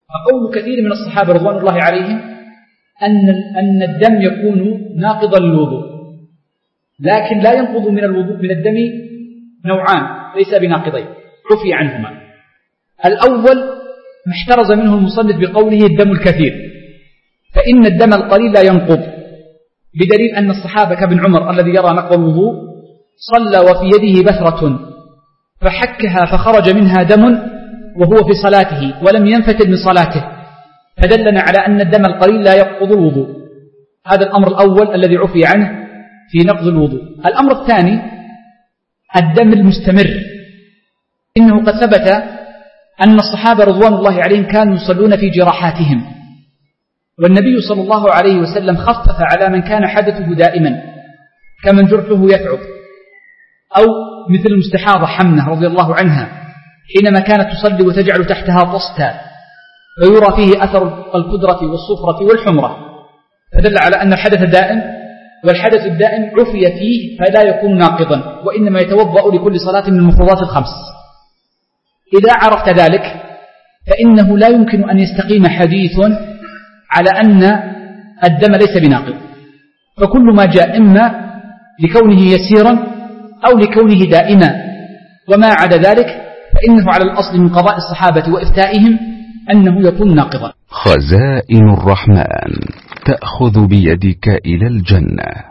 فقول كثير من الصحابة رضوان الله عليهم أن الدم يكون ناقضا للوضوء، لكن لا ينقض من الوضوء من الدم نوعان ليس بناقضين عفي عنهما. الأول ما احترز منه المصنف بقوله الدم الكثير، فإن الدم القليل لا ينقض، بدليل أن الصحابة كابن عمر الذي يرى نقض الوضوء صلى وفي يده بثرة فحكها فخرج منها دم وهو في صلاته ولم ينفتل من صلاته، فدلنا على أن الدم القليل لا ينقض الوضوء. هذا الأمر الأول الذي عفي عنه في نقض الوضوء. الأمر الثاني الدم المستمر، إنه قد ثبت أن الصحابة رضوان الله عليهم كانوا يصلون في جراحاتهم، والنبي صلى الله عليه وسلم خفف على من كان حدثه دائما كمن جرحه يثعب، أو مثل المستحاضة حمنة رضي الله عنها حينما كانت تصلي وتجعل تحتها طستا ويرى فيه أثر القدرة والصفرة والحمرة، فدل على أن الحدث دائم، والحدث الدائم عفي فيه فلا يكون ناقضا، وإنما يتوضأ لكل صلاة من المفروضات الخمس. إذا عرفت ذلك فإنه لا يمكن أن يستقيم حديث على أن الدم ليس بناقض، فكل ما جاء إما لكونه يسيرا أو لكونه دائما، وما عدا ذلك فإنه على الأصل من قضاء الصحابة وإفتائهم أنه يكون ناقضا. خزائن الرحمن تأخذ بيدك إلى الجنة.